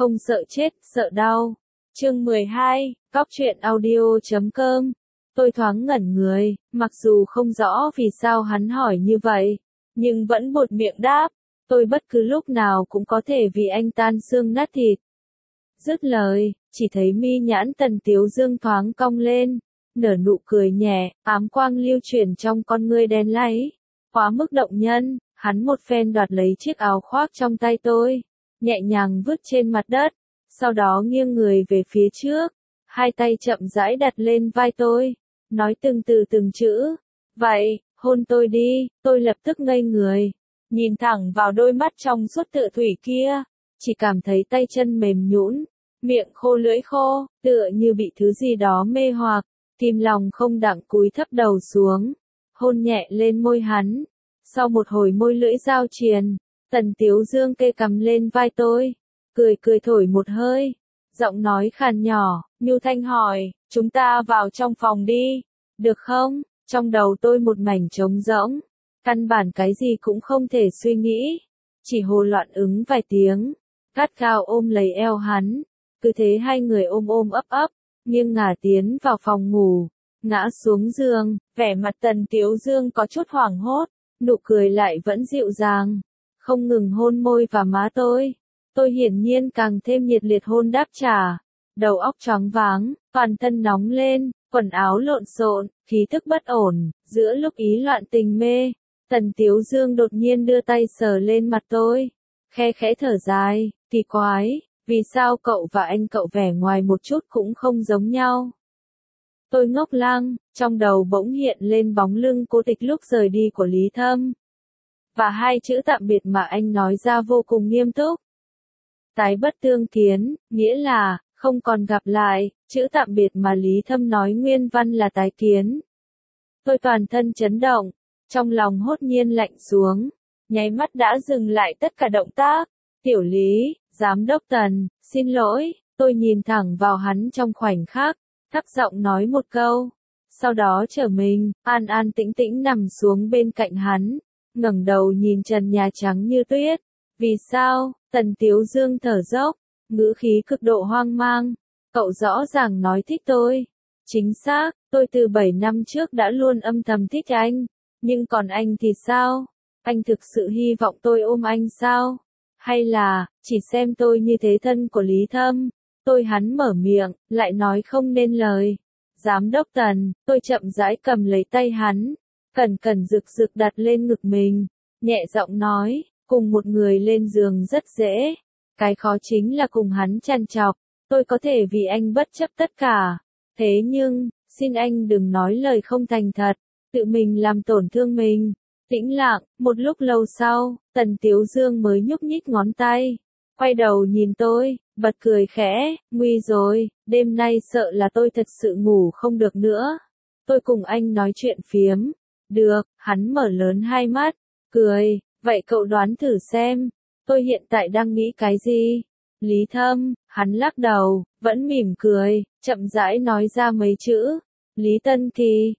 không sợ chết, sợ đau. Chương 12, Cóc truyện audio.com. Tôi thoáng ngẩn người, mặc dù không rõ vì sao hắn hỏi như vậy, nhưng vẫn buột miệng đáp, tôi bất cứ lúc nào cũng có thể vì anh tan xương nát thịt. Dứt lời, chỉ thấy mi nhãn Tần Tiếu Dương thoáng cong lên, nở nụ cười nhẹ, ám quang lưu chuyển trong con ngươi đen láy, quá mức động nhân. Hắn một phen đoạt lấy chiếc áo khoác trong tay tôi, nhẹ nhàng vứt trên mặt đất, sau đó nghiêng người về phía trước, hai tay chậm rãi đặt lên vai tôi, nói từng từ từng chữ, vậy, hôn tôi đi. Tôi lập tức ngây người, nhìn thẳng vào đôi mắt trong suốt tựa thủy kia, chỉ cảm thấy tay chân mềm nhũn, miệng khô lưỡi khô, tựa như bị thứ gì đó mê hoặc, kìm lòng không đặng cúi thấp đầu xuống, hôn nhẹ lên môi hắn. Sau một hồi môi lưỡi giao triền, Tần Tiếu Dương kê cằm lên vai tôi, cười cười thổi một hơi, giọng nói khàn nhỏ, nhu thanh hỏi, chúng ta vào trong phòng đi, được không? Trong đầu tôi một mảnh trống rỗng, căn bản cái gì cũng không thể suy nghĩ, chỉ hồ loạn ứng vài tiếng, gắt gao ôm lấy eo hắn, cứ thế hai người ôm ôm ấp ấp, nghiêng ngả tiến vào phòng ngủ, ngã xuống giường, vẻ mặt Tần Tiếu Dương có chút hoảng hốt. Nụ cười lại vẫn dịu dàng, không ngừng hôn môi và má tôi. Tôi hiển nhiên càng thêm nhiệt liệt hôn đáp trả, đầu óc choáng váng, toàn thân nóng lên, quần áo lộn xộn, khí thức bất ổn. Giữa lúc ý loạn tình mê, Tần Tiếu Dương đột nhiên đưa tay sờ lên mặt tôi, khe khẽ thở dài, kỳ quái, vì sao cậu và anh cậu vẻ ngoài một chút cũng không giống nhau. Tôi ngốc lăng, trong đầu bỗng hiện lên bóng lưng Cố Tịch lúc rời đi của Lý Thâm. Và hai chữ tạm biệt mà anh nói ra vô cùng nghiêm túc. Tái bất tương kiến, nghĩa là, không còn gặp lại, chữ tạm biệt mà Lý Thâm nói nguyên văn là tái kiến. Tôi toàn thân chấn động, trong lòng hốt nhiên lạnh xuống, nháy mắt đã dừng lại tất cả động tác. Tiểu Lý, Giám đốc Tần, xin lỗi, tôi nhìn thẳng vào hắn trong khoảnh khắc. Thấp giọng nói một câu, sau đó trở mình, an an tĩnh tĩnh nằm xuống bên cạnh hắn, ngẩng đầu nhìn trần nhà trắng như tuyết. Vì sao? Tần Tiếu Dương thở dốc, ngữ khí cực độ hoang mang. Cậu rõ ràng nói thích tôi. Chính xác, tôi từ 7 năm trước đã luôn âm thầm thích anh. Nhưng còn anh thì sao? Anh thực sự hy vọng tôi ôm anh sao? Hay là, chỉ xem tôi như thế thân của Lý Thâm? Hắn mở miệng, lại nói không nên lời. Giám đốc Tần, tôi chậm rãi cầm lấy tay hắn, cẩn cẩn rực rực đặt lên ngực mình, nhẹ giọng nói, cùng một người lên giường rất dễ, cái khó chính là cùng hắn chăn chọc, tôi có thể vì anh bất chấp tất cả, thế nhưng, xin anh đừng nói lời không thành thật, tự mình làm tổn thương mình. Tĩnh lặng, một lúc lâu sau, Tần Tiếu Dương mới nhúc nhích ngón tay, quay đầu nhìn tôi, bật cười khẽ, nguy rồi, đêm nay sợ là tôi thật sự ngủ không được nữa. Tôi cùng anh nói chuyện phiếm. Được, hắn mở lớn hai mắt, cười, vậy cậu đoán thử xem, tôi hiện tại đang nghĩ cái gì? Lý Thâm, hắn lắc đầu, vẫn mỉm cười, chậm rãi nói ra mấy chữ. Lý Tân Kỳ,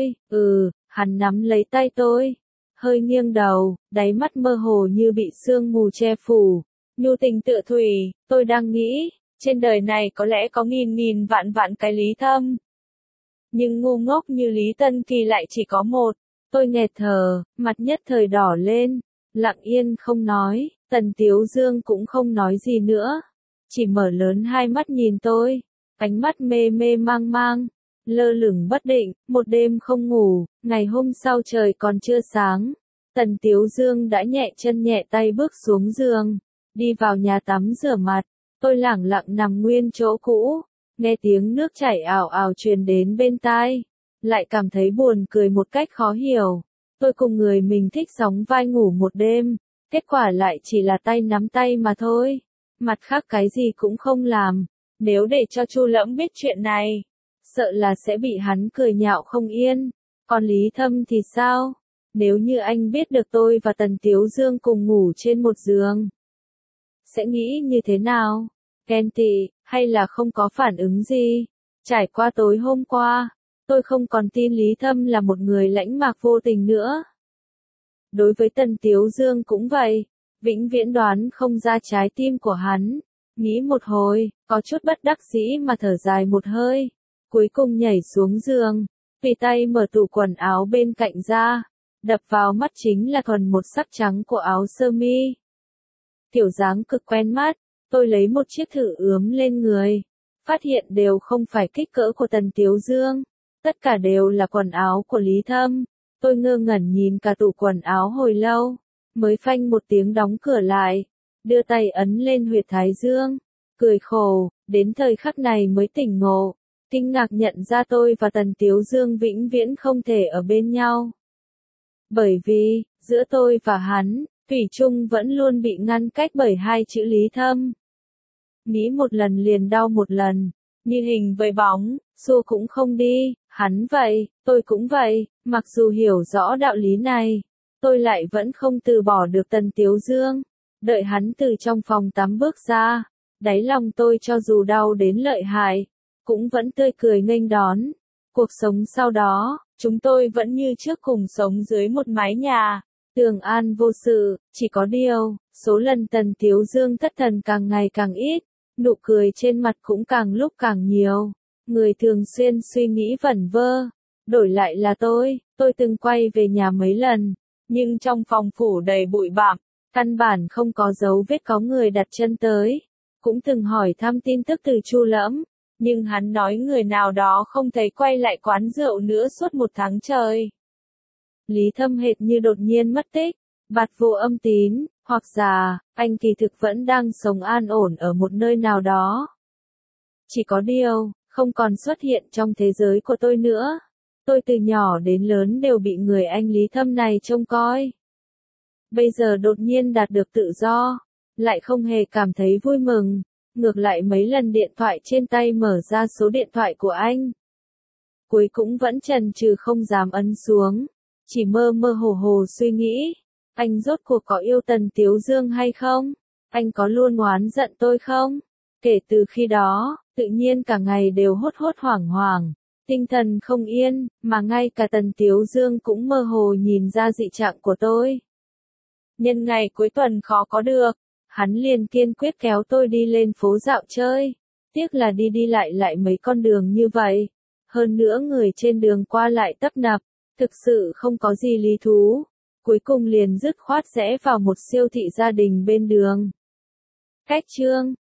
hắn nắm lấy tay tôi, hơi nghiêng đầu, đáy mắt mơ hồ như bị sương mù che phủ. Nhu tình tựa thủy, tôi đang nghĩ, trên đời này có lẽ có nghìn vạn vạn cái Lý Thâm. Nhưng ngu ngốc như Lý Tân Kỳ lại chỉ có một. Tôi nghẹt thở, mặt nhất thời đỏ lên, lặng yên không nói, Tần Tiếu Dương cũng không nói gì nữa. Chỉ mở lớn hai mắt nhìn tôi, ánh mắt mê mê mang mang, lơ lửng bất định, một đêm không ngủ, ngày hôm sau trời còn chưa sáng. Tần Tiếu Dương đã nhẹ chân nhẹ tay bước xuống giường. Đi vào nhà tắm rửa mặt, tôi lẳng lặng nằm nguyên chỗ cũ, nghe tiếng nước chảy ào ào truyền đến bên tai, lại cảm thấy buồn cười một cách khó hiểu. Tôi cùng người mình thích sóng vai ngủ một đêm, kết quả lại chỉ là tay nắm tay mà thôi, mặt khác cái gì cũng không làm. Nếu để cho Chu Lẫm biết chuyện này, sợ là sẽ bị hắn cười nhạo không yên. Còn Lý Thâm thì sao? Nếu như anh biết được tôi và Tần Tiếu Dương cùng ngủ trên một giường, sẽ nghĩ như thế nào? Ghen tị, hay là không có phản ứng gì? Trải qua tối hôm qua, tôi không còn tin Lý Thâm là một người lãnh mạc vô tình nữa. Đối với Tần Tiếu Dương cũng vậy, vĩnh viễn đoán không ra trái tim của hắn. Nghĩ một hồi, có chút bất đắc dĩ mà thở dài một hơi. Cuối cùng nhảy xuống giường, tùy tay mở tủ quần áo bên cạnh ra. Đập vào mắt chính là còn một sắc trắng của áo sơ mi. Kiểu dáng cực quen mắt, tôi lấy một chiếc thử ướm lên người. Phát hiện đều không phải kích cỡ của Tần Tiếu Dương. Tất cả đều là quần áo của Lý Thâm. Tôi ngơ ngẩn nhìn cả tủ quần áo hồi lâu, mới phanh một tiếng đóng cửa lại, đưa tay ấn lên huyệt thái dương, cười khổ, đến thời khắc này mới tỉnh ngộ, kinh ngạc nhận ra tôi và Tần Tiếu Dương vĩnh viễn không thể ở bên nhau. Bởi vì, giữa tôi và hắn, thủy chung vẫn luôn bị ngăn cách bởi hai chữ Lý Thâm. Nghĩ một lần liền đau một lần, như hình với bóng, xua cũng không đi, hắn vậy, tôi cũng vậy, mặc dù hiểu rõ đạo lý này, tôi lại vẫn không từ bỏ được Tần Tiếu Dương. Đợi hắn từ trong phòng tắm bước ra, đáy lòng tôi cho dù đau đến lợi hại, cũng vẫn tươi cười nghênh đón. Cuộc sống sau đó, chúng tôi vẫn như trước cùng sống dưới một mái nhà, tường an vô sự, chỉ có điều, số lần Tần Tiếu Dương thất thần càng ngày càng ít, nụ cười trên mặt cũng càng lúc càng nhiều. Người thường xuyên suy nghĩ vẩn vơ, đổi lại là tôi từng quay về nhà mấy lần, nhưng trong phòng phủ đầy bụi bặm, căn bản không có dấu vết có người đặt chân tới. Cũng từng hỏi thăm tin tức từ Chu Lẫm, nhưng hắn nói người nào đó không thấy quay lại quán rượu nữa suốt 1 tháng trời. Lý Thâm hệt như đột nhiên mất tích, bạt vô âm tín, hoặc giả, anh kỳ thực vẫn đang sống an ổn ở một nơi nào đó. Chỉ có điều, không còn xuất hiện trong thế giới của tôi nữa. Tôi từ nhỏ đến lớn đều bị người anh Lý Thâm này trông coi. Bây giờ đột nhiên đạt được tự do, lại không hề cảm thấy vui mừng, ngược lại mấy lần điện thoại trên tay mở ra số điện thoại của anh. Cuối cũng vẫn chần chừ không dám ấn xuống, chỉ mơ mơ hồ hồ suy nghĩ, anh rốt cuộc có yêu Tần Tiếu Dương hay không? Anh có luôn oán giận tôi không? Kể từ khi đó, tự nhiên cả ngày đều hốt hốt hoảng hoảng, tinh thần không yên, mà ngay cả Tần Tiếu Dương cũng mơ hồ nhìn ra dị trạng của tôi. Nhân ngày cuối tuần khó có được, hắn liền kiên quyết kéo tôi đi lên phố dạo chơi. Tiếc là đi lại mấy con đường như vậy. Hơn nữa người trên đường qua lại tấp nập, thực sự không có gì lý thú. Cuối cùng liền dứt khoát rẽ vào một siêu thị gia đình bên đường. Cách chương